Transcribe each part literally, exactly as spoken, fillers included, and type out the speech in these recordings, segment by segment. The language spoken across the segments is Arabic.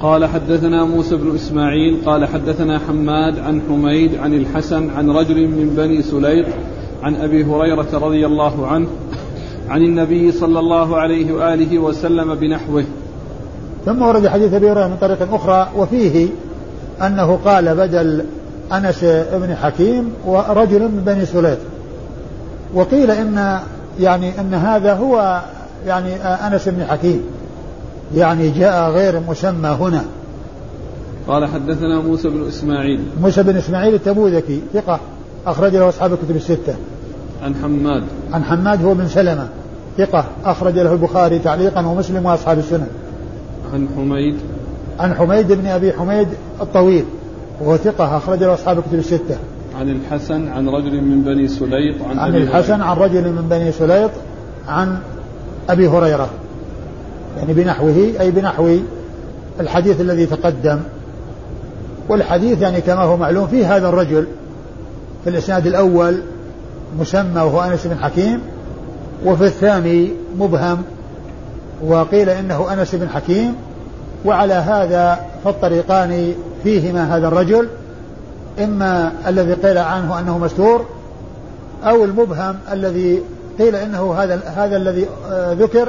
قال حدثنا موسى بن إسماعيل قال حدثنا حماد عن حميد عن الحسن عن رجل من بني سليط عن أبي هريرة رضي الله عنه عن النبي صلى الله عليه وآله وسلم بنحوه. ثم ورد حديث أبي هريرة من طريق أخرى وفيه أنه قال بدل أنس بن حكيم ورجل من بني سليط، وقيل إن يعني أن هذا هو يعني أنس بن حكيم، يعني جاء غير مسمى هنا. قال حدثنا موسى بن إسماعيل موسى بن إسماعيل التبوذكي ثقة أخرج له أصحاب الكتب الستة. عن حماد عن حماد هو بن سلمة ثقة أخرج له البخاري تعليقا ومسلم وأصحاب السنن. عن حميد عن حميد بن أبي حميد الطويل وهو ثقة أخرج له أصحاب الكتب الستة. عن الحسن عن رجل من بني سليط عن, عن الحسن عن رجل من بني سليط عن أبي هريرة، يعني بنحوه أي بنحو الحديث الذي تقدم. والحديث يعني كما هو معلوم فيه هذا الرجل في الإسناد الأول مسمى وهو أنس بن حكيم، وفي الثاني مبهم وقيل إنه أنس بن حكيم، وعلى هذا فالطريقان فيهما هذا الرجل، إما الذي قيل عنه أنه مستور أو المبهم الذي قيل إنه هذا هذا الذي ذكر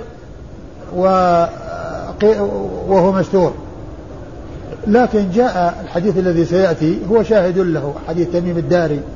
وهو مستور. لكن جاء الحديث الذي سيأتي هو شاهد له، حديث تميم الداري